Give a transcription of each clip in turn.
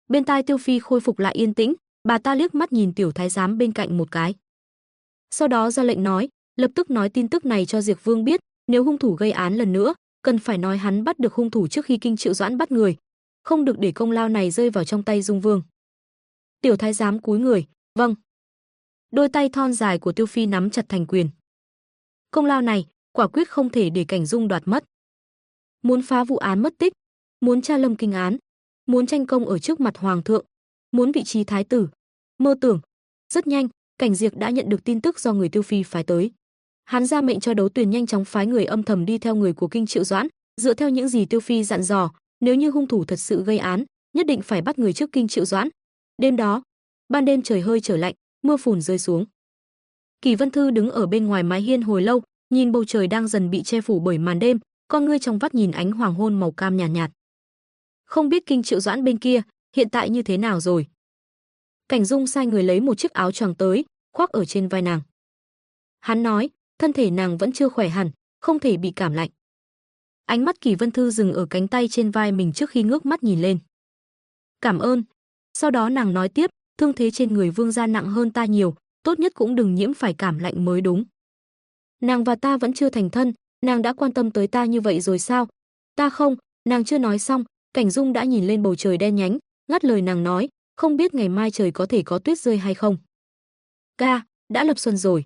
Bên tai Tiêu Phi khôi phục lại yên tĩnh, bà ta liếc mắt nhìn tiểu thái giám bên cạnh một cái. Sau đó ra lệnh nói, lập tức nói tin tức này cho Diệp Vương biết, nếu hung thủ gây án lần nữa, cần phải nói hắn bắt được hung thủ trước khi Kinh Triệu Doãn bắt người, không được để công lao này rơi vào trong tay Dung Vương. Tiểu thái giám cúi người, vâng. Đôi tay thon dài của Tiêu Phi nắm chặt thành quyền. Công lao này, quả quyết không thể để Cảnh Dung đoạt mất. Muốn phá vụ án mất tích, muốn tra Lâm Kinh án, muốn tranh công ở trước mặt hoàng thượng, muốn vị trí thái tử, mơ tưởng. Rất nhanh, Cảnh Diệp đã nhận được tin tức do người Tiêu Phi phái tới. Hắn ra mệnh cho Đấu Tuyền nhanh chóng phái người âm thầm đi theo người của Kinh Triệu Doãn, dựa theo những gì Tiêu Phi dặn dò, nếu như hung thủ thật sự gây án, nhất định phải bắt người trước Kinh Triệu Doãn. Đêm đó, ban đêm trời hơi trở lạnh, mưa phùn rơi xuống. Kỳ Vân Thư đứng ở bên ngoài mái hiên hồi lâu, nhìn bầu trời đang dần bị che phủ bởi màn đêm, con ngươi trong vắt nhìn ánh hoàng hôn màu cam nhạt nhạt. Không biết Kinh Triệu Doãn bên kia hiện tại như thế nào rồi. Cảnh Dung sai người lấy một chiếc áo choàng tới, khoác ở trên vai nàng. Hắn nói, thân thể nàng vẫn chưa khỏe hẳn, không thể bị cảm lạnh. Ánh mắt Kỳ Vân Thư dừng ở cánh tay trên vai mình trước khi ngước mắt nhìn lên. Cảm ơn. Sau đó nàng nói tiếp, thương thế trên người Vương gia nặng hơn ta nhiều, tốt nhất cũng đừng nhiễm phải cảm lạnh mới đúng. Nàng và ta vẫn chưa thành thân, nàng đã quan tâm tới ta như vậy rồi sao? Ta không. Nàng chưa nói xong, Cảnh Dung đã nhìn lên bầu trời đen nhánh, ngắt lời nàng nói, không biết ngày mai trời có thể có tuyết rơi hay không. Ca, đã lập xuân rồi.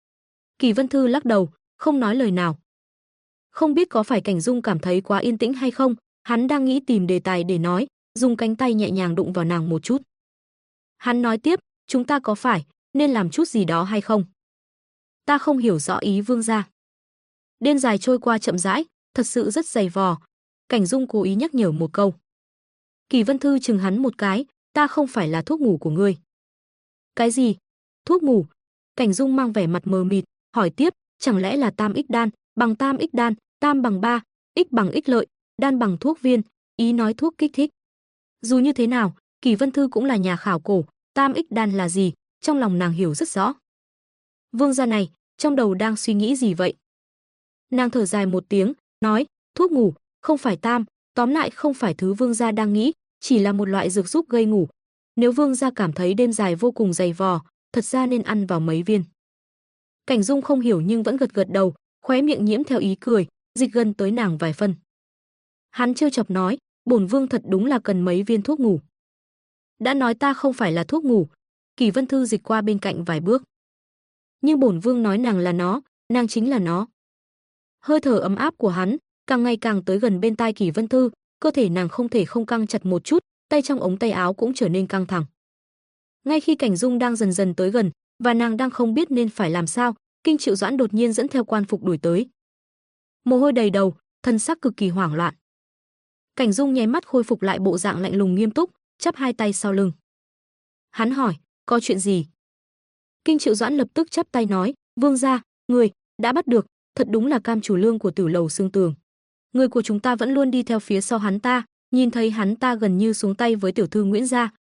Kỳ Vân Thư lắc đầu, không nói lời nào. Không biết có phải Cảnh Dung cảm thấy quá yên tĩnh hay không, hắn đang nghĩ tìm đề tài để nói, dùng cánh tay nhẹ nhàng đụng vào nàng một chút. Hắn nói tiếp, chúng ta có phải nên làm chút gì đó hay không? Ta không hiểu rõ ý Vương gia. Đêm dài trôi qua chậm rãi, thật sự rất dày vò. Cảnh Dung cố ý nhắc nhở một câu. Kỳ Vân Thư chừng hắn một cái, ta không phải là thuốc ngủ của ngươi. Cái gì? Thuốc ngủ? Cảnh Dung mang vẻ mặt mờ mịt, hỏi tiếp, chẳng lẽ là tam ích đan, bằng tam ích đan, tam bằng 3, ích bằng ích lợi, đan bằng thuốc viên, ý nói thuốc kích thích. Dù như thế nào, Kỳ Vân Thư cũng là nhà khảo cổ, tam ích đan là gì, trong lòng nàng hiểu rất rõ. Vương gia này, trong đầu đang suy nghĩ gì vậy? Nàng thở dài một tiếng, nói, thuốc ngủ, không phải tam, tóm lại không phải thứ Vương gia đang nghĩ, chỉ là một loại dược giúp gây ngủ. Nếu Vương gia cảm thấy đêm dài vô cùng dày vò, thật ra nên ăn vào mấy viên. Cảnh Dung không hiểu nhưng vẫn gật gật đầu, khóe miệng nhiễm theo ý cười, dịch gần tới nàng vài phân. Hắn trêu chọc nói, bổn Vương thật đúng là cần mấy viên thuốc ngủ. Đã nói ta không phải là thuốc ngủ. Kỳ Vân Thư dịch qua bên cạnh vài bước. Nhưng bổn Vương nói nàng là nó, nàng chính là nó. Hơi thở ấm áp của hắn càng ngày càng tới gần bên tai Kỳ Vân Thư, cơ thể nàng không thể không căng chặt một chút, tay trong ống tay áo cũng trở nên căng thẳng. Ngay khi Cảnh Dung đang dần dần tới gần và nàng đang không biết nên phải làm sao, Kinh Triệu Doãn đột nhiên dẫn theo quan phục đuổi tới. Mồ hôi đầy đầu, thân sắc cực kỳ hoảng loạn. Cảnh Dung nháy mắt khôi phục lại bộ dạng lạnh lùng nghiêm túc, chắp hai tay sau lưng. Hắn hỏi, có chuyện gì? Kinh Triệu Doãn lập tức chắp tay nói, Vương gia, người đã bắt được, thật đúng là Cam chủ lương của Tử Lầu Xương Tường. Người của chúng ta vẫn luôn đi theo phía sau hắn ta, nhìn thấy hắn ta gần như xuống tay với tiểu thư Nguyễn gia,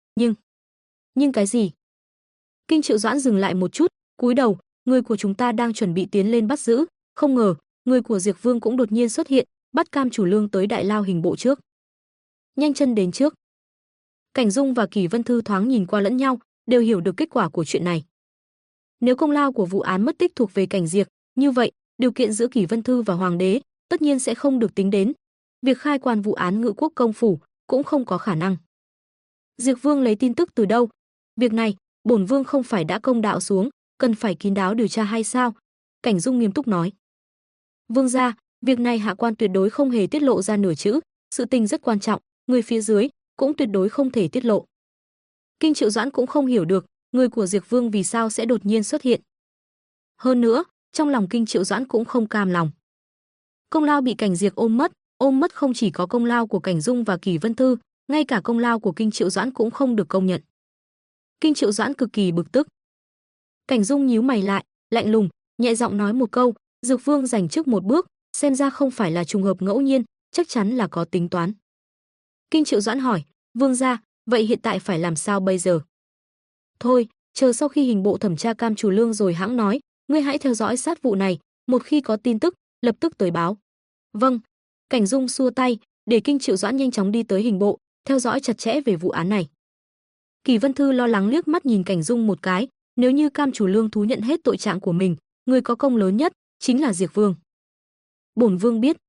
nhưng cái gì? Kinh Triệu Doãn dừng lại một chút, cúi đầu, người của chúng ta đang chuẩn bị tiến lên bắt giữ, không ngờ, người của Diệp Vương cũng đột nhiên xuất hiện, bắt Cam chủ lương tới đại lao hình bộ trước. Nhanh chân đến trước. Cảnh Dung và Kỳ Vân Thư thoáng nhìn qua lẫn nhau, đều hiểu được kết quả của chuyện này. Nếu công lao của vụ án mất tích thuộc về Cảnh Diệp, như vậy, điều kiện giữa Kỳ Vân Thư và hoàng đế tất nhiên sẽ không được tính đến. Việc khai quan vụ án Ngự Quốc công phủ cũng không có khả năng. Diệp Vương lấy tin tức từ đâu? Việc này, bổn Vương không phải đã công đạo xuống, cần phải kín đáo điều tra hay sao? Cảnh Dung nghiêm túc nói. Vương gia, việc này hạ quan tuyệt đối không hề tiết lộ ra nửa chữ, sự tình rất quan trọng, người phía dưới cũng tuyệt đối không thể tiết lộ. Kinh Triệu Doãn cũng không hiểu được, người của Diệp Vương vì sao sẽ đột nhiên xuất hiện. Hơn nữa, trong lòng Kinh Triệu Doãn cũng không cam lòng. Công lao bị Cảnh Diệp ôm mất không chỉ có công lao của Cảnh Dung và Kỳ Vân Thư, ngay cả công lao của Kinh Triệu Doãn cũng không được công nhận. Kinh Triệu Doãn cực kỳ bực tức. Cảnh Dung nhíu mày lại, lạnh lùng, nhẹ giọng nói một câu, Dược Vương giành trước một bước, xem ra không phải là trùng hợp ngẫu nhiên, chắc chắn là có tính toán. Kinh Triệu Doãn hỏi, Vương gia, vậy hiện tại phải làm sao bây giờ? Thôi, chờ sau khi hình bộ thẩm tra Cam chủ lương rồi hãng nói, ngươi hãy theo dõi sát vụ này, một khi có tin tức, lập tức tới báo. Vâng. Cảnh Dung xua tay, để Kinh Triệu Doãn nhanh chóng đi tới hình bộ, theo dõi chặt chẽ về vụ án này. Kỳ Vân Thư lo lắng liếc mắt nhìn Cảnh Dung một cái, nếu như Cam Chủ Lương thú nhận hết tội trạng của mình, người có công lớn nhất chính là Diệp Vương. Bổn Vương biết.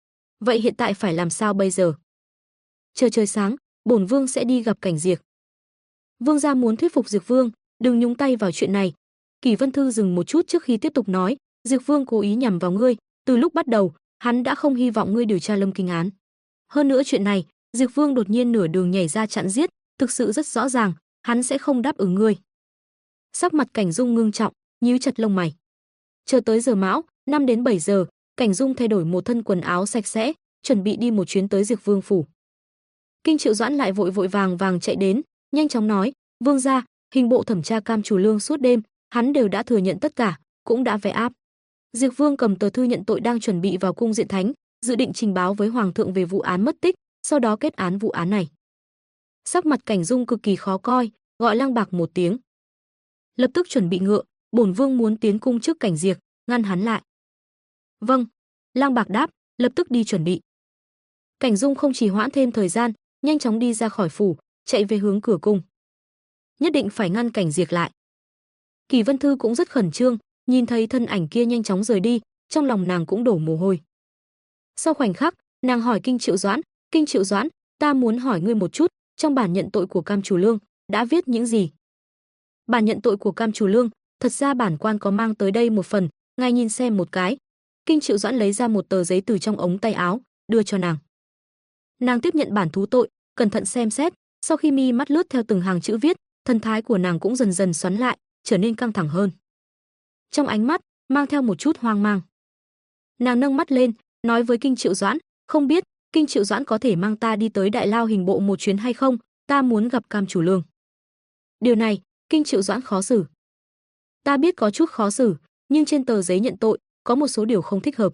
Vậy hiện tại phải làm sao bây giờ? Chờ trời sáng, bổn Vương sẽ đi gặp Cảnh Diệp. Vương gia muốn thuyết phục Diệp Vương, đừng nhúng tay vào chuyện này. Kỳ Vân Thư dừng một chút trước khi tiếp tục nói, Diệp Vương cố ý nhằm vào ngươi, từ lúc bắt đầu, hắn đã không hy vọng ngươi điều tra Lâm Kinh án. Hơn nữa chuyện này, Diệp Vương đột nhiên nửa đường nhảy ra chặn giết, thực sự rất rõ ràng, hắn sẽ không đáp ứng ngươi. Sắc mặt Cảnh Dung ngưng trọng, nhíu chặt lông mày. Chờ tới giờ mão, 5 đến 7 giờ, Cảnh Dung thay đổi một thân quần áo sạch sẽ, chuẩn bị đi một chuyến tới Diệp Vương phủ. Kinh Triệu Doãn lại vội vội vàng chạy đến, nhanh chóng nói, Vương gia, hình bộ thẩm tra Cam Chủ Lương suốt đêm, hắn đều đã thừa nhận tất cả, cũng đã vẽ áp. Diệp Vương cầm tờ thư nhận tội đang chuẩn bị vào cung diện thánh, dự định trình báo với hoàng thượng về vụ án mất tích, sau đó kết án vụ án này. Sắc mặt Cảnh Dung cực kỳ khó coi, gọi Lang Bạc một tiếng. Lập tức chuẩn bị ngựa, bổn Vương muốn tiến cung trước Cảnh Diệp, ngăn hắn lại. Vâng, Lang Bạc đáp, lập tức đi chuẩn bị. Cảnh Dung không trì hoãn thêm thời gian, nhanh chóng đi ra khỏi phủ, chạy về hướng cửa cung. Nhất định phải ngăn Cảnh Diệp lại. Kỳ Vân Thư cũng rất khẩn trương, nhìn thấy thân ảnh kia nhanh chóng rời đi, trong lòng nàng cũng đổ mồ hôi. Sau khoảnh khắc, nàng hỏi Kinh Triệu Doãn, ta muốn hỏi ngươi một chút, trong bản nhận tội của Cam Chủ Lương đã viết những gì? Bản nhận tội của Cam Chủ Lương, thật ra bản quan có mang tới đây một phần, ngài nhìn xem một cái. Kinh Triệu Doãn lấy ra một tờ giấy từ trong ống tay áo, đưa cho nàng. Nàng tiếp nhận bản thú tội, cẩn thận xem xét, sau khi mi mắt lướt theo từng hàng chữ viết, thần thái của nàng cũng dần dần xoắn lại, trở nên căng thẳng hơn. Trong ánh mắt mang theo một chút hoang mang. Nàng nâng mắt lên, nói với Kinh Triệu Doãn, không biết Kinh Triệu Doãn có thể mang ta đi tới Đại Lao hình bộ một chuyến hay không, ta muốn gặp Cam Chủ Lương. Điều này, Kinh Triệu Doãn khó xử. Ta biết có chút khó xử, nhưng trên tờ giấy nhận tội có một số điều không thích hợp.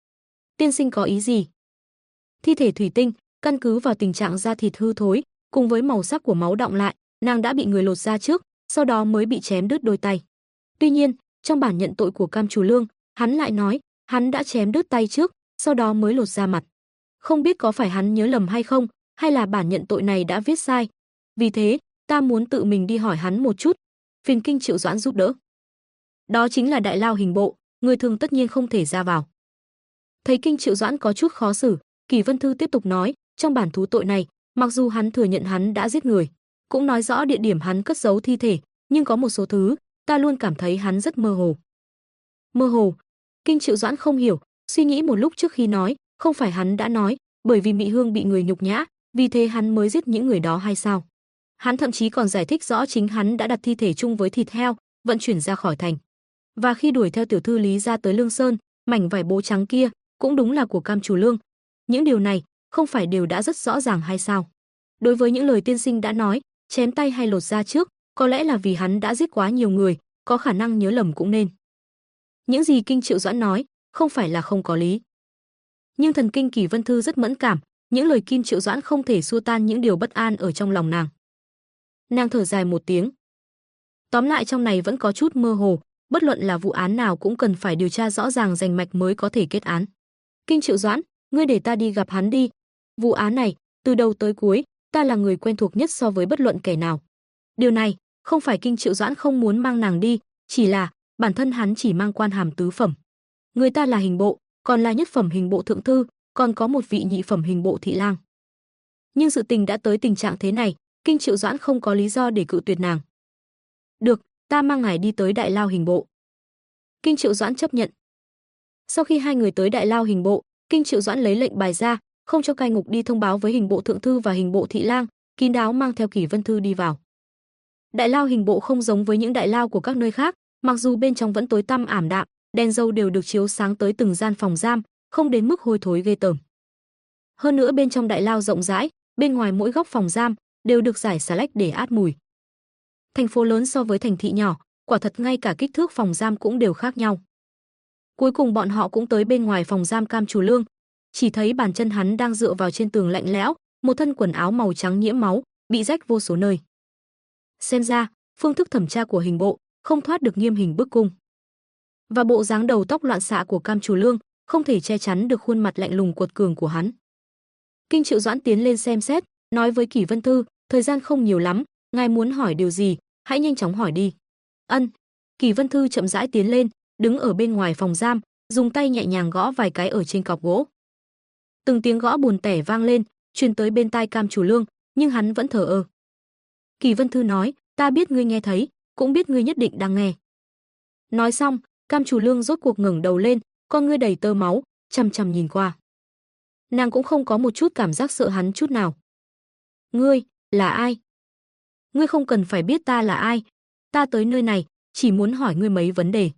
Tiên sinh có ý gì? Thi thể thủy tinh, căn cứ vào tình trạng da thịt hư thối, cùng với màu sắc của máu đọng lại, nàng đã bị người lột da trước, sau đó mới bị chém đứt đôi tay. Tuy nhiên, trong bản nhận tội của Cam Chủ Lương, hắn lại nói, hắn đã chém đứt tay trước, sau đó mới lột da mặt. Không biết có phải hắn nhớ lầm hay không, hay là bản nhận tội này đã viết sai. Vì thế, ta muốn tự mình đi hỏi hắn một chút, phiền Kinh Triệu Doãn giúp đỡ. Đó chính là Đại Lao hình bộ, người thường tất nhiên không thể ra vào. Thấy Kinh Triệu Doãn có chút khó xử, Kỳ Vân Thư tiếp tục nói, trong bản thú tội này, mặc dù hắn thừa nhận hắn đã giết người, cũng nói rõ địa điểm hắn cất giấu thi thể, nhưng có một số thứ, ta luôn cảm thấy hắn rất mơ hồ. Mơ hồ? Kinh Triệu Doãn không hiểu, suy nghĩ một lúc trước khi nói, không phải hắn đã nói, bởi vì Mị Hương bị người nhục nhã, vì thế hắn mới giết những người đó hay sao? Hắn thậm chí còn giải thích rõ chính hắn đã đặt thi thể chung với thịt heo, vận chuyển ra khỏi thành. Và khi đuổi theo tiểu thư Lý ra tới Lương Sơn, mảnh vải bố trắng kia cũng đúng là của Cam Chủ Lương. Những điều này không phải đều đã rất rõ ràng hay sao? Đối với những lời tiên sinh đã nói, chém tay hay lột da trước, có lẽ là vì hắn đã giết quá nhiều người, có khả năng nhớ lầm cũng nên. Những gì Kinh Triệu Doãn nói, không phải là không có lý. Nhưng thần kinh Kỳ Vân Thư rất mẫn cảm, những lời Kinh Triệu Doãn không thể xua tan những điều bất an ở trong lòng nàng. Nàng thở dài một tiếng. Tóm lại trong này vẫn có chút mơ hồ, bất luận là vụ án nào cũng cần phải điều tra rõ ràng rành mạch mới có thể kết án. Kinh Triệu Doãn, ngươi để ta đi gặp hắn đi. Vụ án này, từ đầu tới cuối, ta là người quen thuộc nhất so với bất luận kẻ nào. Điều này, không phải Kinh Triệu Doãn không muốn mang nàng đi, chỉ là bản thân hắn chỉ mang quan hàm tứ phẩm. Người ta là hình bộ, còn là nhất phẩm hình bộ thượng thư, còn có một vị nhị phẩm hình bộ thị lang. Nhưng sự tình đã tới tình trạng thế này, Kinh Triệu Doãn không có lý do để cự tuyệt nàng. Được, ta mang ngài đi tới Đại Lao hình bộ. Kinh Triệu Doãn chấp nhận. Sau khi hai người tới Đại Lao hình bộ, Kinh Triệu Doãn lấy lệnh bài ra, không cho cai ngục đi thông báo với hình bộ thượng thư và hình bộ thị lang, kín đáo mang theo Kỳ Vân Thư đi vào. Đại Lao hình bộ không giống với những đại lao của các nơi khác, mặc dù bên trong vẫn tối tăm ảm đạm, đèn dầu đều được chiếu sáng tới từng gian phòng giam, không đến mức hôi thối ghê tởm. Hơn nữa bên trong đại lao rộng rãi, bên ngoài mỗi góc phòng giam đều được rải xà lách để át mùi. Thành phố lớn so với thành thị nhỏ, quả thật ngay cả kích thước phòng giam cũng đều khác nhau. Cuối cùng bọn họ cũng tới bên ngoài phòng giam Cam Chủ Lương, chỉ thấy bàn chân hắn đang dựa vào trên tường lạnh lẽo, một thân quần áo màu trắng nhiễm máu, bị rách vô số nơi. Xem ra, phương thức thẩm tra của hình bộ không thoát được nghiêm hình bức cung. Và bộ dáng đầu tóc loạn xạ của Cam Chủ Lương không thể che chắn được khuôn mặt lạnh lùng quật cường của hắn. Kinh Triệu Doãn tiến lên xem xét, nói với Kỷ Vân Thư, thời gian không nhiều lắm, ngài muốn hỏi điều gì, hãy nhanh chóng hỏi đi. Ân. Kỳ Vân Thư chậm rãi tiến lên, đứng ở bên ngoài phòng giam, dùng tay nhẹ nhàng gõ vài cái ở trên cọc gỗ. Từng tiếng gõ buồn tẻ vang lên, truyền tới bên tai Cam Chủ Lương, nhưng hắn vẫn thờ ơ. Kỳ Vân Thư nói, ta biết ngươi nghe thấy, cũng biết ngươi nhất định đang nghe. Nói xong, Cam Chủ Lương rốt cuộc ngẩng đầu lên, con ngươi đầy tơ máu, chằm chằm nhìn qua. Nàng cũng không có một chút cảm giác sợ hắn chút nào. Ngươi, là ai? Ngươi không cần phải biết ta là ai, ta tới nơi này, chỉ muốn hỏi ngươi mấy vấn đề.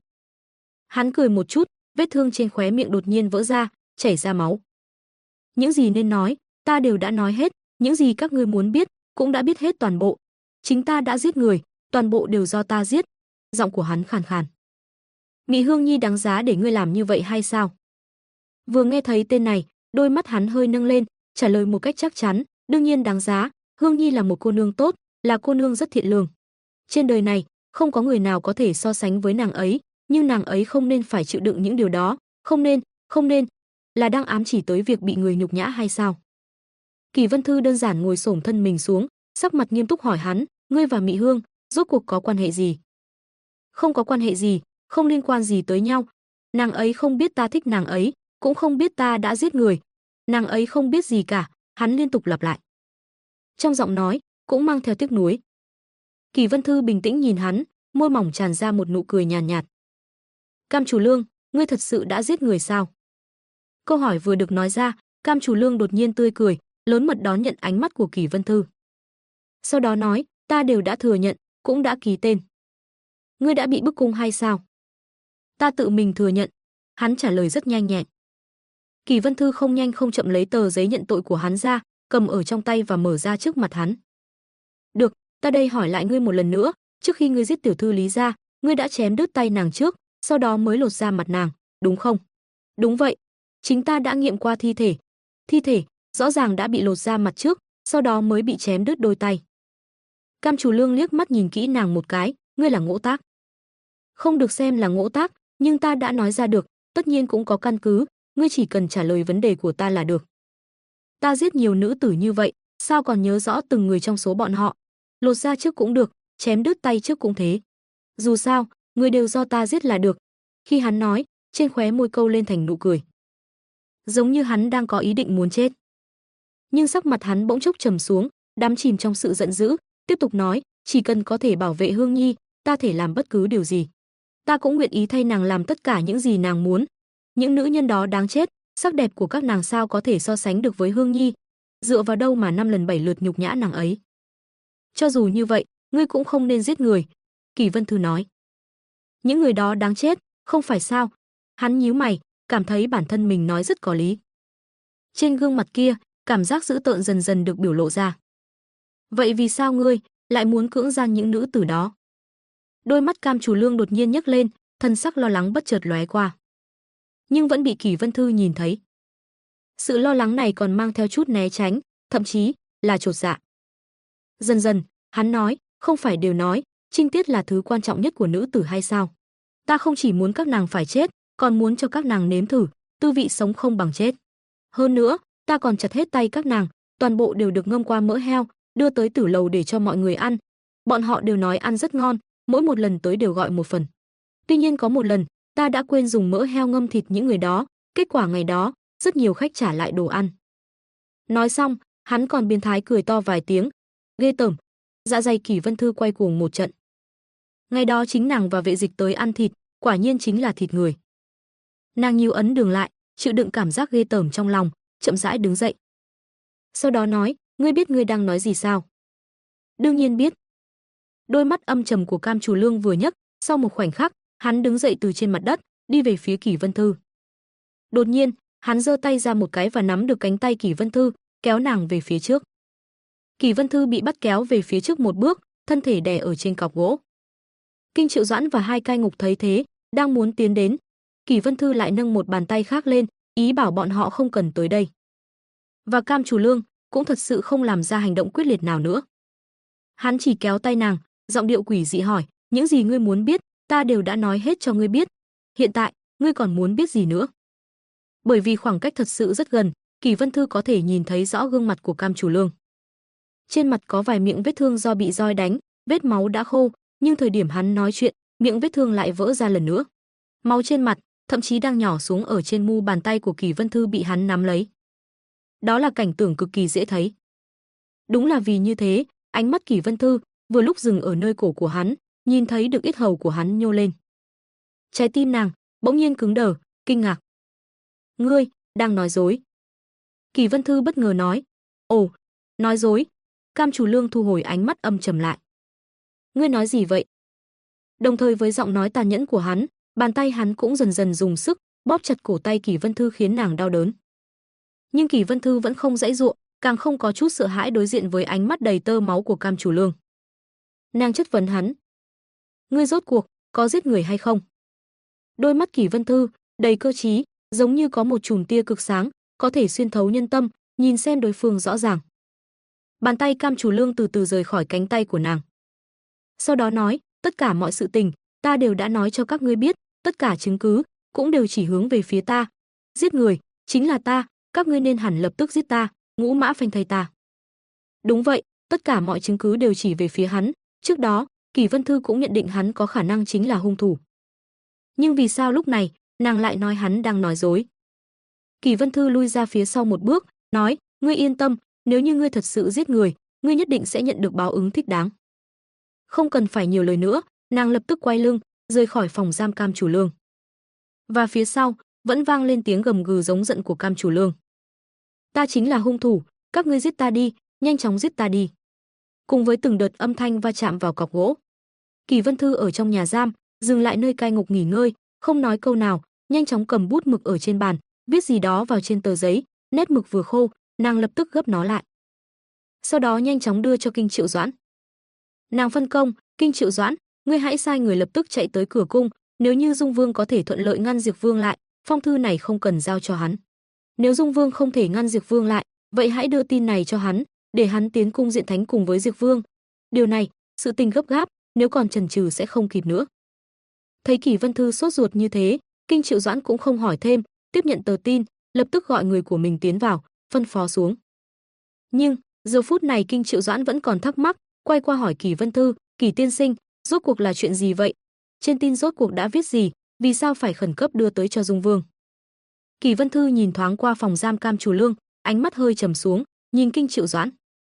Hắn cười một chút, vết thương trên khóe miệng đột nhiên vỡ ra, chảy ra máu. Những gì nên nói, ta đều đã nói hết, những gì các ngươi muốn biết, cũng đã biết hết toàn bộ. Chính ta đã giết người, toàn bộ đều do ta giết. Giọng của hắn khàn khàn. Mị Hương Nhi đáng giá để ngươi làm như vậy hay sao? Vừa nghe thấy tên này, đôi mắt hắn hơi nâng lên, trả lời một cách chắc chắn, đương nhiên đáng giá, Hương Nhi là một cô nương tốt, là cô nương rất thiện lương. Trên đời này, không có người nào có thể so sánh với nàng ấy, nhưng nàng ấy không nên phải chịu đựng những điều đó, không nên, là đang ám chỉ tới việc bị người nhục nhã hay sao? Kỳ Vân Thư đơn giản ngồi xổm thân mình xuống, sắc mặt nghiêm túc hỏi hắn, ngươi và Mị Hương, rốt cuộc có quan hệ gì? Không có quan hệ gì, không liên quan gì tới nhau. Nàng ấy không biết ta thích nàng ấy, cũng không biết ta đã giết người. Nàng ấy không biết gì cả, hắn liên tục lặp lại. Trong giọng nói, cũng mang theo tiếc nuối. Kỳ Vân Thư bình tĩnh nhìn hắn, môi mỏng tràn ra một nụ cười nhàn nhạt. Cam Chủ Lương, ngươi thật sự đã giết người sao? Câu hỏi vừa được nói ra, Cam Chủ Lương đột nhiên tươi cười, lớn mật đón nhận ánh mắt của Kỳ Vân Thư. Sau đó nói, ta đều đã thừa nhận, cũng đã ký tên. Ngươi đã bị bức cung hay sao? Ta tự mình thừa nhận. Hắn trả lời rất nhanh nhẹn. Kỳ Vân Thư không nhanh không chậm lấy tờ giấy nhận tội của hắn ra, cầm ở trong tay và mở ra trước mặt hắn. Được, ta đây hỏi lại ngươi một lần nữa, trước khi ngươi giết tiểu thư Lý gia, ngươi đã chém đứt tay nàng trước, sau đó mới lột ra mặt nàng, đúng không? Đúng vậy. Chính ta đã nghiệm qua thi thể. Thi thể rõ ràng đã bị lột ra mặt trước, sau đó mới bị chém đứt đôi tay. Cam Chủ Lương liếc mắt nhìn kỹ nàng một cái, ngươi là ngỗ tác. Không được xem là ngỗ tác, nhưng ta đã nói ra được, tất nhiên cũng có căn cứ, ngươi chỉ cần trả lời vấn đề của ta là được. Ta giết nhiều nữ tử như vậy, sao còn nhớ rõ từng người trong số bọn họ? Lột da trước cũng được, chém đứt tay trước cũng thế. Dù sao, người đều do ta giết là được. Khi hắn nói, trên khóe môi câu lên thành nụ cười. Giống như hắn đang có ý định muốn chết. Nhưng sắc mặt hắn bỗng chốc trầm xuống, đắm chìm trong sự giận dữ, tiếp tục nói, chỉ cần có thể bảo vệ Hương Nhi, ta thể làm bất cứ điều gì. Ta cũng nguyện ý thay nàng làm tất cả những gì nàng muốn. Những nữ nhân đó đáng chết, sắc đẹp của các nàng sao có thể so sánh được với Hương Nhi? Dựa vào đâu mà 5 lần 7 lượt nhục nhã nàng ấy? Cho dù như vậy, ngươi cũng không nên giết người, Kỳ Vân Thư nói. Những người đó đáng chết, không phải sao? Hắn nhíu mày, cảm thấy bản thân mình nói rất có lý. Trên gương mặt kia, cảm giác dữ tợn dần dần được biểu lộ ra. Vậy vì sao ngươi lại muốn cưỡng gian những nữ tử đó? Đôi mắt Cam Chủ Lương đột nhiên nhấc lên, thân sắc lo lắng bất chợt lóe qua. Nhưng vẫn bị Kỳ Vân Thư nhìn thấy. Sự lo lắng này còn mang theo chút né tránh, thậm chí là chột dạ. Dần dần, hắn nói, không phải đều nói, trinh tiết là thứ quan trọng nhất của nữ tử hay sao? Ta không chỉ muốn các nàng phải chết, còn muốn cho các nàng nếm thử tư vị sống không bằng chết. Hơn nữa, ta còn chặt hết tay các nàng, toàn bộ đều được ngâm qua mỡ heo, đưa tới tử lầu để cho mọi người ăn. Bọn họ đều nói ăn rất ngon, mỗi một lần tới đều gọi một phần. Tuy nhiên có một lần, ta đã quên dùng mỡ heo ngâm thịt những người đó, kết quả ngày đó, rất nhiều khách trả lại đồ ăn. Nói xong, hắn còn biến thái cười to vài tiếng. Ghê tởm. Dạ dày Kỳ Vân Thư quay cuồng một trận. Ngày đó chính nàng và vệ dịch tới ăn thịt, quả nhiên chính là thịt người. Nàng nhíu ấn đường lại, chịu đựng cảm giác ghê tởm trong lòng, chậm rãi đứng dậy. Sau đó nói, ngươi biết ngươi đang nói gì sao? Đương nhiên biết. Đôi mắt âm trầm của Cam Chủ Lương vừa nhấc, sau một khoảnh khắc, hắn đứng dậy từ trên mặt đất, đi về phía Kỳ Vân Thư. Đột nhiên, hắn giơ tay ra một cái và nắm được cánh tay Kỳ Vân Thư, kéo nàng về phía trước. Kỳ Vân Thư bị bắt kéo về phía trước một bước, thân thể đè ở trên cọc gỗ. Kinh Triệu Doãn và hai cai ngục thấy thế, đang muốn tiến đến, Kỳ Vân Thư lại nâng một bàn tay khác lên, ý bảo bọn họ không cần tới đây. Và Cam Chủ Lương cũng thật sự không làm ra hành động quyết liệt nào nữa. Hắn chỉ kéo tay nàng, giọng điệu quỷ dị hỏi, những gì ngươi muốn biết, ta đều đã nói hết cho ngươi biết. Hiện tại, ngươi còn muốn biết gì nữa? Bởi vì khoảng cách thật sự rất gần, Kỳ Vân Thư có thể nhìn thấy rõ gương mặt của Cam Chủ Lương. trên mặt có vài miệng vết thương do bị roi đánh, vết máu đã khô, nhưng thời điểm hắn nói chuyện, miệng vết thương lại vỡ ra lần nữa. Máu trên mặt thậm chí đang nhỏ xuống ở trên mu bàn tay của Kỷ Vân Thư bị hắn nắm lấy. Đó là cảnh tượng cực kỳ dễ thấy. Đúng là vì như thế, ánh mắt Kỷ Vân Thư vừa lúc dừng ở nơi cổ của hắn, nhìn thấy được yết hầu của hắn nhô lên. Trái tim nàng bỗng nhiên cứng đờ, kinh ngạc. Ngươi đang nói dối. Kỷ Vân Thư bất ngờ nói. Ồ, nói dối. Cam Chủ Lương thu hồi ánh mắt âm trầm lại. Ngươi nói gì vậy? Đồng thời với giọng nói tàn nhẫn của hắn, bàn tay hắn cũng dần dần dùng sức bóp chặt cổ tay Kỷ Vân Thư khiến nàng đau đớn. Nhưng Kỷ Vân Thư vẫn không giãy giụa, càng không có chút sợ hãi đối diện với ánh mắt đầy tơ máu của Cam Chủ Lương. Nàng chất vấn hắn. Ngươi rốt cuộc có giết người hay không? Đôi mắt Kỷ Vân Thư đầy cơ trí, giống như có một chùm tia cực sáng, có thể xuyên thấu nhân tâm, nhìn xem đối phương rõ ràng. Bàn tay Cam Chủ Lương từ từ rời khỏi cánh tay của nàng. Sau đó nói, tất cả mọi sự tình, ta đều đã nói cho các ngươi biết, tất cả chứng cứ cũng đều chỉ hướng về phía ta. Giết người chính là ta, các ngươi nên hẳn lập tức giết ta, ngũ mã phanh thây ta. Đúng vậy, tất cả mọi chứng cứ đều chỉ về phía hắn. Trước đó, Kỷ Vân Thư cũng nhận định hắn có khả năng chính là hung thủ. Nhưng vì sao lúc này, nàng lại nói hắn đang nói dối? Kỷ Vân Thư lui ra phía sau một bước, nói, ngươi yên tâm, nếu như ngươi thật sự giết người, ngươi nhất định sẽ nhận được báo ứng thích đáng. Không cần phải nhiều lời nữa, nàng lập tức quay lưng, rời khỏi phòng giam Cam Chủ Lương. Và phía sau, vẫn vang lên tiếng gầm gừ giống giận của Cam Chủ Lương. Ta chính là hung thủ, các ngươi giết ta đi, nhanh chóng giết ta đi. Cùng với từng đợt âm thanh va chạm vào cọc gỗ, Kỷ Vân Thư ở trong nhà giam, dừng lại nơi cai ngục nghỉ ngơi, không nói câu nào, nhanh chóng cầm bút mực ở trên bàn, viết gì đó vào trên tờ giấy, nét mực vừa khô, nàng lập tức gấp nó lại. Sau đó nhanh chóng đưa cho Kinh Triệu Doãn. Nàng phân công, Kinh Triệu Doãn, ngươi hãy sai người lập tức chạy tới cửa cung, nếu như Dung Vương có thể thuận lợi ngăn Diệp Vương lại, phong thư này không cần giao cho hắn. Nếu Dung Vương không thể ngăn Diệp Vương lại, vậy hãy đưa tin này cho hắn, để hắn tiến cung diện thánh cùng với Diệp Vương. Điều này, sự tình gấp gáp, nếu còn chần chừ sẽ không kịp nữa. Thấy Kỷ Vân Thư sốt ruột như thế, Kinh Triệu Doãn cũng không hỏi thêm, tiếp nhận tờ tin, lập tức gọi người của mình tiến vào, phân phó xuống. Nhưng giờ phút này Kinh Triệu Doãn vẫn còn thắc mắc, quay qua hỏi Kỷ Vân Thư, Kỷ tiên sinh, rốt cuộc là chuyện gì vậy? Trên tin rốt cuộc đã viết gì, vì sao phải khẩn cấp đưa tới cho Dung Vương? Kỷ Vân Thư nhìn thoáng qua phòng giam Cam Chủ Lương, ánh mắt hơi trầm xuống, nhìn Kinh Triệu Doãn.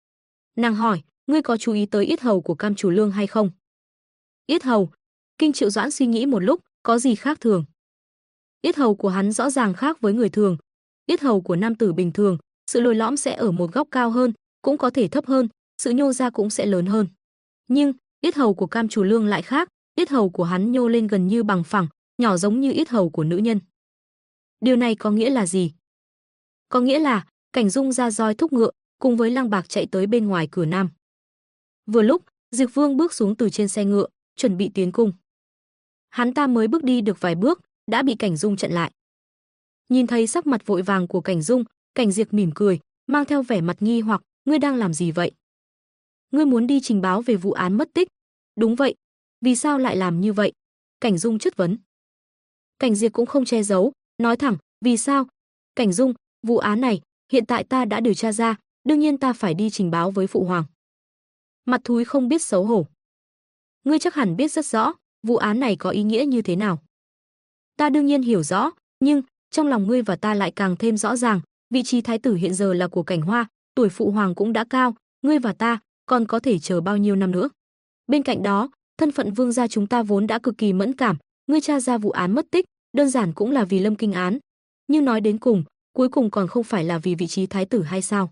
Nàng hỏi, ngươi có chú ý tới yết hầu của Cam Chủ Lương hay không? Yết hầu? Kinh Triệu Doãn suy nghĩ một lúc, có gì khác thường? Yết hầu của hắn rõ ràng khác với người thường. Yết hầu của nam tử bình thường, sự lồi lõm sẽ ở một góc cao hơn, cũng có thể thấp hơn, sự nhô ra cũng sẽ lớn hơn. Nhưng yết hầu của Cam Chủ Lương lại khác, yết hầu của hắn nhô lên gần như bằng phẳng, nhỏ giống như yết hầu của nữ nhân. Điều này có nghĩa là gì? Có nghĩa là Cảnh Dung ra roi thúc ngựa, cùng với Lăng Bạc chạy tới bên ngoài cửa nam. Vừa lúc, Diệp Vương bước xuống từ trên xe ngựa, chuẩn bị tiến cung. Hắn ta mới bước đi được vài bước, đã bị Cảnh Dung chặn lại. Nhìn thấy sắc mặt vội vàng của Cảnh Dung, Cảnh Diệp mỉm cười, mang theo vẻ mặt nghi hoặc, ngươi đang làm gì vậy? Ngươi muốn đi trình báo về vụ án mất tích? Đúng vậy, vì sao lại làm như vậy? Cảnh Dung chất vấn. Cảnh Diệp cũng không che giấu, nói thẳng, vì sao? Cảnh Dung, vụ án này, hiện tại ta đã điều tra ra, đương nhiên ta phải đi trình báo với phụ hoàng. Mặt thúi không biết xấu hổ. Ngươi chắc hẳn biết rất rõ, vụ án này có ý nghĩa như thế nào. Ta đương nhiên hiểu rõ, nhưng trong lòng ngươi và ta lại càng thêm rõ ràng, vị trí thái tử hiện giờ là của Cảnh Hoa, tuổi phụ hoàng cũng đã cao, ngươi và ta còn có thể chờ bao nhiêu năm nữa. Bên cạnh đó, thân phận vương gia chúng ta vốn đã cực kỳ mẫn cảm, ngươi tra ra vụ án mất tích, đơn giản cũng là vì Lâm Kinh án, nhưng nói đến cùng, cuối cùng còn không phải là vì vị trí thái tử hay sao?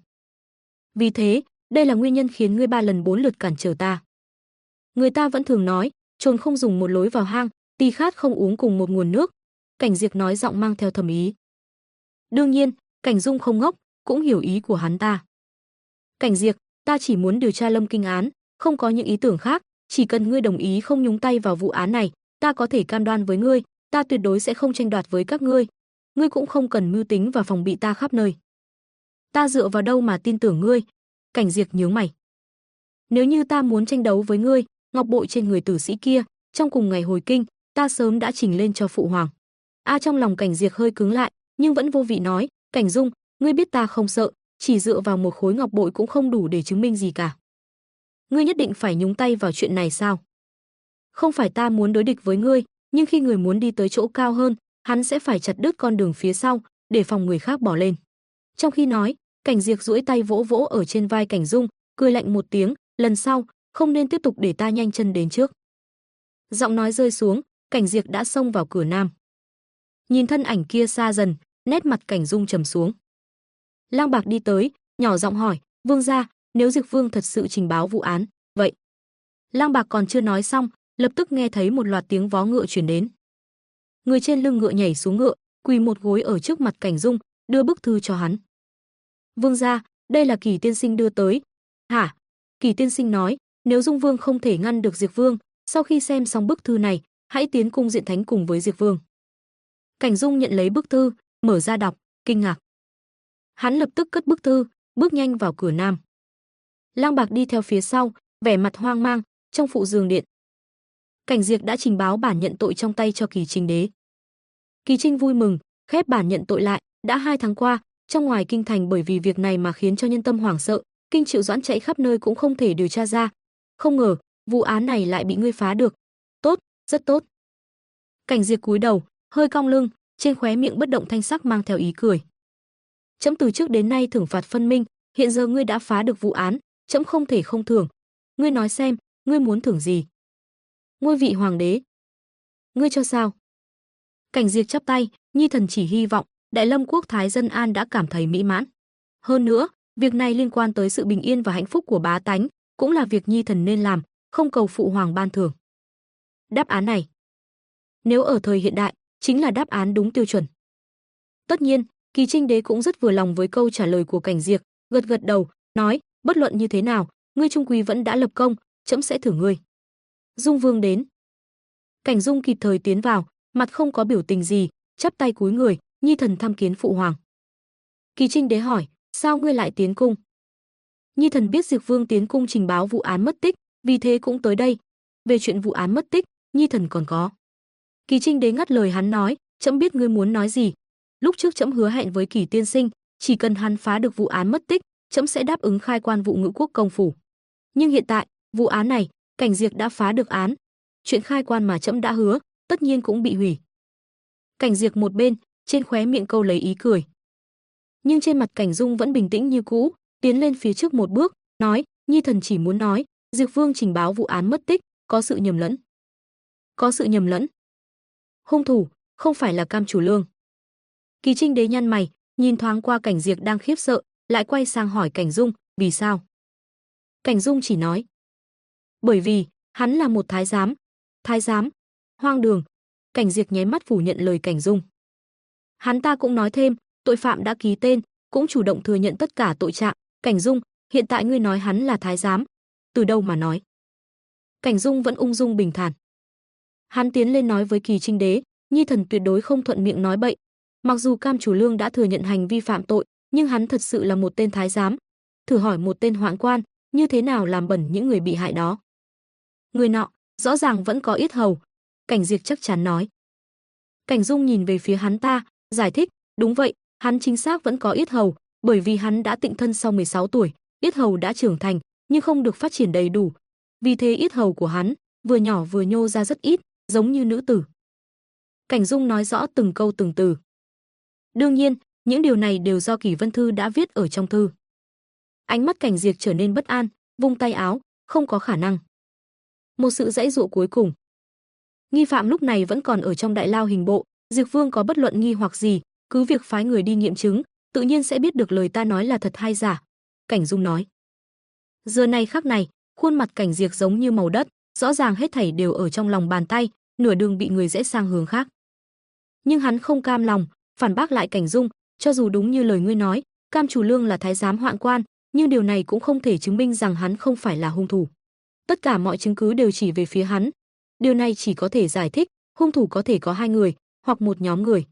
Vì thế, đây là nguyên nhân khiến ngươi 3 lần 4 lượt cản trở ta. Người ta vẫn thường nói, trồn không dùng một lối vào hang, tỳ khát không uống cùng một nguồn nước. Cảnh Diệp nói giọng mang theo thầm ý. Đương nhiên, Cảnh Dung không ngốc, cũng hiểu ý của hắn ta. Cảnh Diệp, ta chỉ muốn điều tra Lâm Kinh án, không có những ý tưởng khác, chỉ cần ngươi đồng ý không nhúng tay vào vụ án này, ta có thể cam đoan với ngươi, ta tuyệt đối sẽ không tranh đoạt với các ngươi. Ngươi cũng không cần mưu tính và phòng bị ta khắp nơi. Ta dựa vào đâu mà tin tưởng ngươi? Cảnh Diệp nhướng mày. Nếu như ta muốn tranh đấu với ngươi, ngọc bội trên người tử sĩ kia, trong cùng ngày hồi kinh, ta sớm đã trình lên cho phụ hoàng. Trong lòng Cảnh Diệp hơi cứng lại, nhưng vẫn vô vị nói, Cảnh Dung, ngươi biết ta không sợ, chỉ dựa vào một khối ngọc bội cũng không đủ để chứng minh gì cả. Ngươi nhất định phải nhúng tay vào chuyện này sao? Không phải ta muốn đối địch với ngươi, nhưng khi người muốn đi tới chỗ cao hơn, hắn sẽ phải chặt đứt con đường phía sau, để phòng người khác bỏ lên. Trong khi nói, Cảnh Diệp duỗi tay vỗ vỗ ở trên vai Cảnh Dung, cười lạnh một tiếng, lần sau, không nên tiếp tục để ta nhanh chân đến trước. Giọng nói rơi xuống, Cảnh Diệp đã xông vào cửa nam. Nhìn thân ảnh kia xa dần, nét mặt Cảnh Dung trầm xuống. Lang Bạc đi tới, nhỏ giọng hỏi, Vương gia, nếu Diệp Vương thật sự trình báo vụ án, vậy? Lang Bạc còn chưa nói xong, lập tức nghe thấy một loạt tiếng vó ngựa truyền đến. Người trên lưng ngựa nhảy xuống ngựa, quỳ một gối ở trước mặt Cảnh Dung, đưa bức thư cho hắn. Vương gia, đây là Kỳ tiên sinh đưa tới. Hả? Kỳ tiên sinh nói, nếu Dung Vương không thể ngăn được Diệp Vương, sau khi xem xong bức thư này, hãy tiến cung diện thánh cùng với Diệp Vương. Cảnh Dung nhận lấy bức thư, mở ra đọc, kinh ngạc. Hắn lập tức cất bức thư, bước nhanh vào cửa nam. Lang Bạc đi theo phía sau, vẻ mặt hoang mang, trong phụ giường điện. Cảnh Diệp đã trình báo bản nhận tội trong tay cho Kỳ Trinh đế. Kỳ Trinh vui mừng, khép bản nhận tội lại, đã 2 tháng qua, trong ngoài kinh thành bởi vì việc này mà khiến cho nhân tâm hoảng sợ, Kinh Triệu Doãn chạy khắp nơi cũng không thể điều tra ra. Không ngờ, vụ án này lại bị ngươi phá được. Tốt, rất tốt. Cảnh Diệp cúi đầu, hơi cong lưng, trên khóe miệng bất động thanh sắc mang theo ý cười. Trẫm từ trước đến nay thưởng phạt phân minh, hiện giờ ngươi đã phá được vụ án, trẫm không thể không thưởng. Ngươi nói xem, ngươi muốn thưởng gì? Ngôi vị hoàng đế. Ngươi cho sao? Cảnh Diệp chắp tay, nhi thần chỉ hy vọng Đại Lâm quốc thái dân an đã cảm thấy mỹ mãn. Hơn nữa, việc này liên quan tới sự bình yên và hạnh phúc của bá tánh, cũng là việc nhi thần nên làm, không cầu phụ hoàng ban thưởng. Đáp án này, nếu ở thời hiện đại, chính là đáp án đúng tiêu chuẩn. Tất nhiên, Kỳ Trinh đế cũng rất vừa lòng với câu trả lời của Cảnh Diệp, gật gật đầu, nói, bất luận như thế nào, ngươi trung quy vẫn đã lập công, trẫm sẽ thưởng ngươi. Dung Vương đến. Cảnh Dung kịp thời tiến vào, mặt không có biểu tình gì, chắp tay cúi người, nhi thần tham kiến phụ hoàng. Kỳ Trinh đế hỏi, sao ngươi lại tiến cung? Nhi thần biết Diệp Vương tiến cung trình báo vụ án mất tích, vì thế cũng tới đây. Về chuyện vụ án mất tích, nhi thần còn có. Kỳ Trinh đế ngắt lời hắn nói, trẫm biết ngươi muốn nói gì. Lúc trước trẫm hứa hẹn với Kỳ tiên sinh, chỉ cần hắn phá được vụ án mất tích, trẫm sẽ đáp ứng khai quan vụ Ngự Quốc công phủ. Nhưng hiện tại, vụ án này, Cảnh Diệp đã phá được án, chuyện khai quan mà trẫm đã hứa, tất nhiên cũng bị hủy. Cảnh Diệp một bên, trên khóe miệng câu lấy ý cười. Nhưng trên mặt Cảnh Dung vẫn bình tĩnh như cũ, tiến lên phía trước một bước, nói, nhi thần chỉ muốn nói, Diệp Vương trình báo vụ án mất tích, có sự nhầm lẫn. Có sự nhầm lẫn. Hung thủ không phải là Cam Chủ Lương. Kỳ Trinh đế nhăn mày, nhìn thoáng qua Cảnh Diệp đang khiếp sợ, lại quay sang hỏi Cảnh Dung, vì sao? Cảnh Dung chỉ nói, bởi vì hắn là một thái giám. Thái giám? Hoang đường. Cảnh Diệp nháy mắt phủ nhận lời Cảnh Dung. Hắn ta cũng nói thêm, tội phạm đã ký tên, cũng chủ động thừa nhận tất cả tội trạng. Cảnh Dung, hiện tại ngươi nói hắn là thái giám, từ đâu mà nói? Cảnh Dung vẫn ung dung bình thản. Hắn tiến lên nói với Kỳ Trinh đế, nhi thần tuyệt đối không thuận miệng nói bậy. Mặc dù Cam Chủ Lương đã thừa nhận hành vi phạm tội, nhưng hắn thật sự là một tên thái giám. Thử hỏi một tên hoạn quan, như thế nào làm bẩn những người bị hại đó? Người nọ, rõ ràng vẫn có yết hầu. Cảnh Diệp chắc chắn nói. Cảnh Dung nhìn về phía hắn ta, giải thích, đúng vậy, hắn chính xác vẫn có yết hầu, bởi vì hắn đã tịnh thân sau 16 tuổi, yết hầu đã trưởng thành, nhưng không được phát triển đầy đủ. Vì thế yết hầu của hắn, vừa nhỏ vừa nhô ra rất ít, giống như nữ tử. Cảnh Dung nói rõ từng câu từng từ. Đương nhiên, những điều này đều do Kỷ Vân Thư đã viết ở trong thư. Ánh mắt Cảnh Diệp trở nên bất an, vung tay áo, không có khả năng. Một sự giãy giụa cuối cùng. Nghi phạm lúc này vẫn còn ở trong đại lao hình bộ, Diệp Vương có bất luận nghi hoặc gì, cứ việc phái người đi nghiệm chứng, tự nhiên sẽ biết được lời ta nói là thật hay giả. Cảnh Dung nói. Giờ này khắc này, khuôn mặt Cảnh Diệp giống như màu đất, rõ ràng hết thảy đều ở trong lòng bàn tay, nửa đường bị người rẽ sang hướng khác. Nhưng hắn không cam lòng, phản bác lại Cảnh Dung, cho dù đúng như lời ngươi nói, Cam Chủ Lương là thái giám hoạn quan, nhưng điều này cũng không thể chứng minh rằng hắn không phải là hung thủ. Tất cả mọi chứng cứ đều chỉ về phía hắn. Điều này chỉ có thể giải thích, hung thủ có thể có 2 người, hoặc một nhóm người.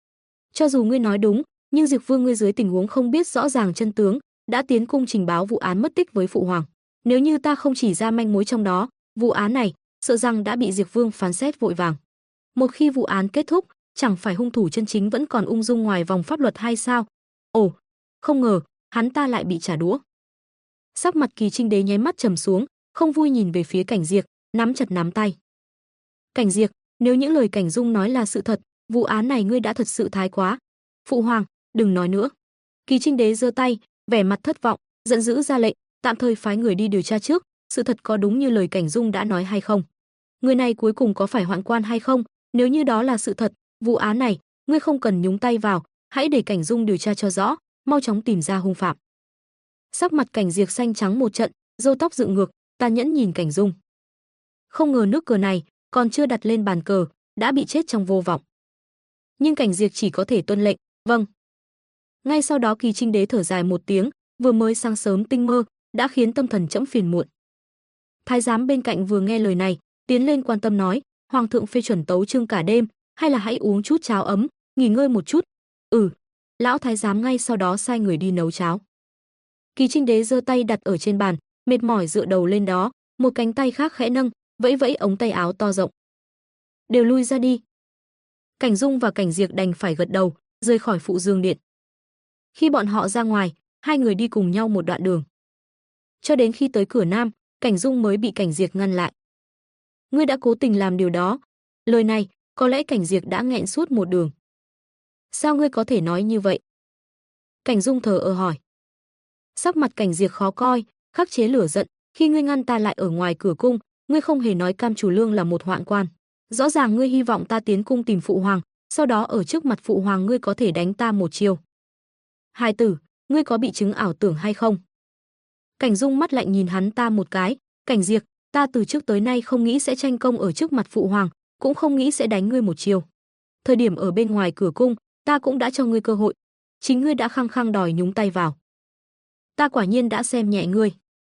Cho dù ngươi nói đúng, nhưng Diệp Vương ngươi dưới tình huống không biết rõ ràng chân tướng, đã tiến cung trình báo vụ án mất tích với phụ hoàng. Nếu như ta không chỉ ra manh mối trong đó, vụ án này sợ rằng đã bị Diệp Vương phán xét vội vàng. Một khi vụ án kết thúc, chẳng phải hung thủ chân chính vẫn còn ung dung ngoài vòng pháp luật hay sao? Ồ, không ngờ, hắn ta lại bị trả đũa. Sắc mặt Kỳ Trinh Đế nháy mắt trầm xuống, không vui nhìn về phía Cảnh Diệp, nắm chặt nắm tay. Cảnh Diệp, nếu những lời Cảnh Dung nói là sự thật, vụ án này ngươi đã thật sự thái quá. Phụ hoàng, đừng nói nữa. Kỳ Trinh Đế giơ tay, vẻ mặt thất vọng, giận dữ ra lệnh, tạm thời phái người đi điều tra trước, sự thật có đúng như lời Cảnh Dung đã nói hay không. Người này cuối cùng có phải hoạn quan hay không, nếu như đó là sự thật, vụ án này, ngươi không cần nhúng tay vào, hãy để Cảnh Dung điều tra cho rõ, mau chóng tìm ra hung phạm. Sắc mặt Cảnh Diệp xanh trắng một trận, râu tóc dựng ngược, tàn nhẫn nhìn Cảnh Dung. Không ngờ nước cờ này còn chưa đặt lên bàn cờ, đã bị chết trong vô vọng. Nhưng Cảnh Diệp chỉ có thể tuân lệnh, vâng. Ngay sau đó Kỳ Trinh Đế thở dài một tiếng, vừa mới sáng sớm tinh mơ, đã khiến tâm thần trẫm phiền muộn. Thái giám bên cạnh vừa nghe lời này, tiến lên quan tâm nói, hoàng thượng phê chuẩn tấu chương cả đêm, hay là hãy uống chút cháo ấm, nghỉ ngơi một chút. Ừ. Lão thái giám ngay sau đó sai người đi nấu cháo. Kỳ Trinh Đế giơ tay đặt ở trên bàn, mệt mỏi dựa đầu lên đó, một cánh tay khác khẽ nâng, vẫy vẫy ống tay áo to rộng. Đều lui ra đi. Cảnh Dung và Cảnh Diệp đành phải gật đầu, rời khỏi Phụ Dương Điện. Khi bọn họ ra ngoài, hai người đi cùng nhau một đoạn đường. Cho đến khi tới cửa Nam, Cảnh Dung mới bị Cảnh Diệp ngăn lại. Ngươi đã cố tình làm điều đó. Lời này, có lẽ Cảnh Diệp đã nghẹn suốt một đường. Sao ngươi có thể nói như vậy? Cảnh Dung thờ ơ hỏi. Sắc mặt Cảnh Diệp khó coi, khắc chế lửa giận, khi ngươi ngăn ta lại ở ngoài cửa cung, ngươi không hề nói Cam Chủ Lương là một hoạn quan. Rõ ràng ngươi hy vọng ta tiến cung tìm phụ hoàng, sau đó ở trước mặt phụ hoàng ngươi có thể đánh ta một chiêu. Hài tử, ngươi có bị chứng ảo tưởng hay không? Cảnh Dung mắt lạnh nhìn hắn ta một cái, Cảnh Diệp, ta từ trước tới nay không nghĩ sẽ tranh công ở trước mặt phụ hoàng, cũng không nghĩ sẽ đánh ngươi một chiêu. Thời điểm ở bên ngoài cửa cung, ta cũng đã cho ngươi cơ hội, chính ngươi đã khăng khăng đòi nhúng tay vào. Ta quả nhiên đã xem nhẹ ngươi.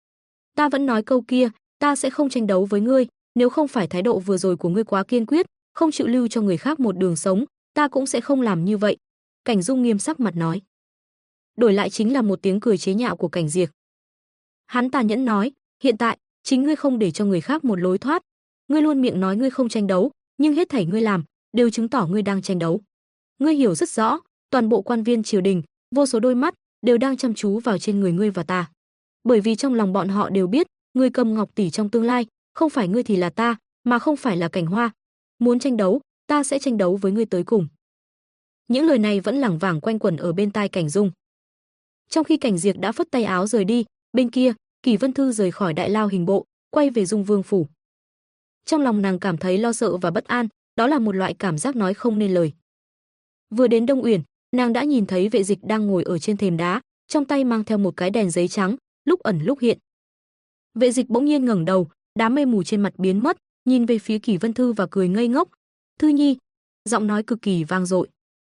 Ta vẫn nói câu kia, ta sẽ không tranh đấu với ngươi, nếu không phải thái độ vừa rồi của ngươi quá kiên quyết, không chịu lưu cho người khác một đường sống, ta cũng sẽ không làm như vậy. Cảnh Dung nghiêm sắc mặt nói. Đổi lại chính là một tiếng cười chế nhạo của Cảnh Diệp. Hắn tàn nhẫn nói, hiện tại, chính ngươi không để cho người khác một lối thoát. Ngươi luôn miệng nói ngươi không tranh đấu, nhưng hết thảy ngươi làm, đều chứng tỏ ngươi đang tranh đấu. Ngươi hiểu rất rõ, toàn bộ quan viên triều đình, vô số đôi mắt, đều đang chăm chú vào trên người ngươi và ta. Bởi vì trong lòng bọn họ đều biết, ngươi cầm ngọc tỷ trong tương lai, không phải ngươi thì là ta, mà không phải là Cảnh Hoa. Muốn tranh đấu, ta sẽ tranh đấu với ngươi tới cùng. Những lời này vẫn lẳng vảng quanh quẩn ở bên tai Cảnh Dung. Trong khi Cảnh Diệp đã phất tay áo rời đi, bên kia, Kỷ Vân Thư rời khỏi Đại Lao Hình Bộ, quay về Dung Vương phủ. Trong lòng nàng cảm thấy lo sợ và bất an, đó là một loại cảm giác nói không nên lời. Vừa đến Đông Uyển, nàng đã nhìn thấy Vệ Dịch đang ngồi ở trên thềm đá, trong tay mang theo một cái đèn giấy trắng, lúc ẩn lúc hiện. Vệ Dịch bỗng nhiên ngẩng đầu, đám mây mù trên mặt biến mất, nhìn về phía Kỷ Vân Thư và cười ngây ngốc. "Thư Nhi." Giọng nói cực kỳ vang dội.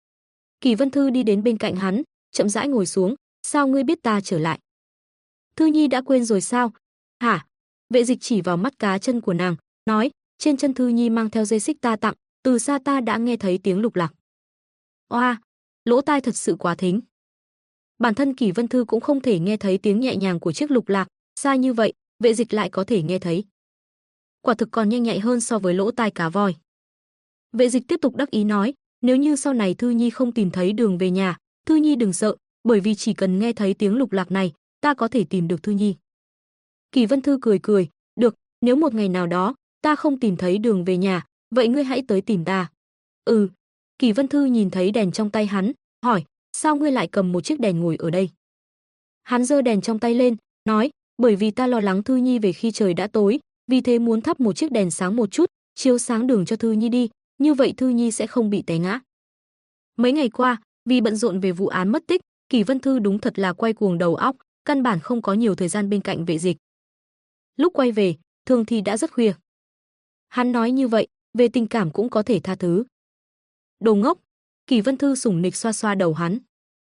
Kỷ Vân Thư đi đến bên cạnh hắn, chậm rãi ngồi xuống. "Sao ngươi biết ta trở lại?" "Thư Nhi đã quên rồi sao?" "Hả?" Vệ Dịch chỉ vào mắt cá chân của nàng, nói, "Trên chân Thư Nhi mang theo dây xích ta tặng, từ xa ta đã nghe thấy tiếng lục lạc." Oa, lỗ tai thật sự quá thính. Bản thân Kỷ Vân Thư cũng không thể nghe thấy tiếng nhẹ nhàng của chiếc lục lạc, xa như vậy, Vệ Dịch lại có thể nghe thấy. Quả thực còn nhanh nhạy hơn so với lỗ tai cá voi. Vệ Dịch tiếp tục đắc ý nói, "Nếu như sau này Thư Nhi không tìm thấy đường về nhà, Thư Nhi đừng sợ, bởi vì chỉ cần nghe thấy tiếng lục lạc này, ta có thể tìm được Thư Nhi." Kỷ Vân Thư cười cười, "Được, nếu một ngày nào đó ta không tìm thấy đường về nhà, vậy ngươi hãy tới tìm ta." "Ừ." Kỷ Vân Thư nhìn thấy đèn trong tay hắn, hỏi, "Sao ngươi lại cầm một chiếc đèn ngồi ở đây?" Hắn giơ đèn trong tay lên, nói, "Bởi vì ta lo lắng Thư Nhi về khi trời đã tối, vì thế muốn thắp một chiếc đèn sáng một chút, chiếu sáng đường cho Thư Nhi đi, như vậy Thư Nhi sẽ không bị té ngã." Mấy ngày qua, vì bận rộn về vụ án mất tích, Kỷ Vân Thư đúng thật là quay cuồng đầu óc, căn bản không có nhiều thời gian bên cạnh Vệ Dịch. Lúc quay về, thường thì đã rất khuya. Hắn nói như vậy, về tình cảm cũng có thể tha thứ. "Đồ ngốc." Kỷ Vân Thư sủng nịch xoa xoa đầu hắn.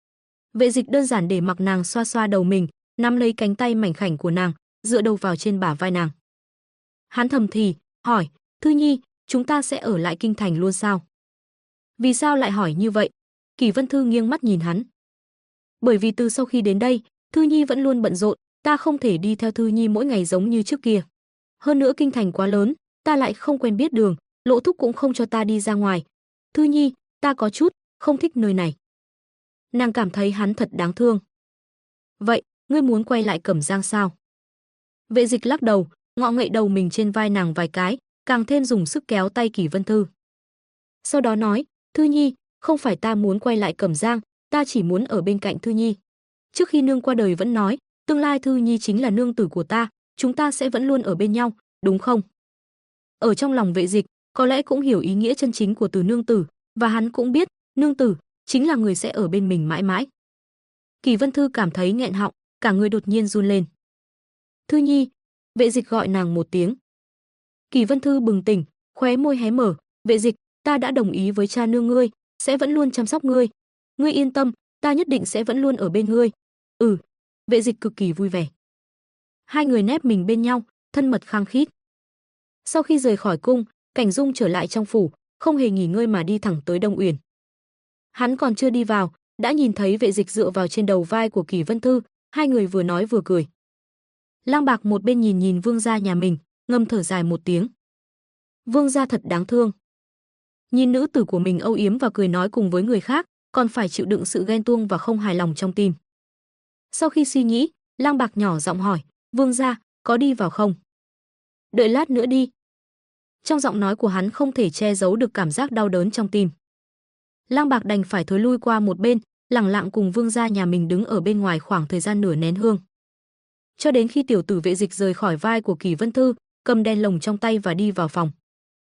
Vệ Dịch đơn giản để mặc nàng xoa xoa đầu mình, nắm lấy cánh tay mảnh khảnh của nàng, dựa đầu vào trên bả vai nàng. Hắn thầm thì, hỏi, "Thư Nhi, chúng ta sẽ ở lại kinh thành luôn sao?" "Vì sao lại hỏi như vậy?" Kỷ Vân Thư nghiêng mắt nhìn hắn. "Bởi vì từ sau khi đến đây, Thư Nhi vẫn luôn bận rộn, ta không thể đi theo Thư Nhi mỗi ngày giống như trước kia. Hơn nữa kinh thành quá lớn, ta lại không quen biết đường, Lỗ thúc cũng không cho ta đi ra ngoài. Thư Nhi, ta có chút không thích nơi này." Nàng cảm thấy hắn thật đáng thương. Vậy, ngươi muốn quay lại Cẩm Giang sao? Vệ Dịch lắc đầu, ngọ ngậy đầu mình trên vai nàng vài cái, càng thêm dùng sức kéo tay Kỷ Vân Thư. Sau đó nói, Thư Nhi, không phải ta muốn quay lại Cẩm Giang, ta chỉ muốn ở bên cạnh Thư Nhi. Trước khi nương qua đời vẫn nói, tương lai Thư Nhi chính là nương tử của ta, chúng ta sẽ vẫn luôn ở bên nhau, đúng không? Ở trong lòng Vệ Dịch, có lẽ cũng hiểu ý nghĩa chân chính của từ nương tử, và hắn cũng biết, nương tử chính là người sẽ ở bên mình mãi mãi. Kỷ Vân Thư cảm thấy nghẹn họng, cả người đột nhiên run lên. Thư Nhi, Vệ Dịch gọi nàng một tiếng. Kỷ Vân Thư bừng tỉnh, khóe môi hé mở, Vệ Dịch, ta đã đồng ý với cha nương ngươi, sẽ vẫn luôn chăm sóc ngươi. Ngươi yên tâm, ta nhất định sẽ vẫn luôn ở bên ngươi. Ừ, Vệ Dịch cực kỳ vui vẻ. Hai người nép mình bên nhau, thân mật khăng khít. Sau khi rời khỏi cung, Cảnh Dung trở lại trong phủ, không hề nghỉ ngơi mà đi thẳng tới Đông Uyển. Hắn còn chưa đi vào, đã nhìn thấy Vệ Dịch dựa vào trên đầu vai của Kỷ Vân Thư, hai người vừa nói vừa cười. Lang Bạc một bên nhìn nhìn vương gia nhà mình, ngầm thở dài một tiếng. Vương gia thật đáng thương. Nhìn nữ tử của mình âu yếm và cười nói cùng với người khác, còn phải chịu đựng sự ghen tuông và không hài lòng trong tim. Sau khi suy nghĩ, Lang Bạc nhỏ giọng hỏi, vương gia, có đi vào không? Đợi lát nữa đi. Trong giọng nói của hắn không thể che giấu được cảm giác đau đớn trong tim. Lang Bạc đành phải thối lui qua một bên, lẳng lặng cùng vương gia nhà mình đứng ở bên ngoài khoảng thời gian nửa nén hương. Cho đến khi tiểu tử Vệ Dịch rời khỏi vai của Kỷ Vân Thư, cầm đèn lồng trong tay và đi vào phòng.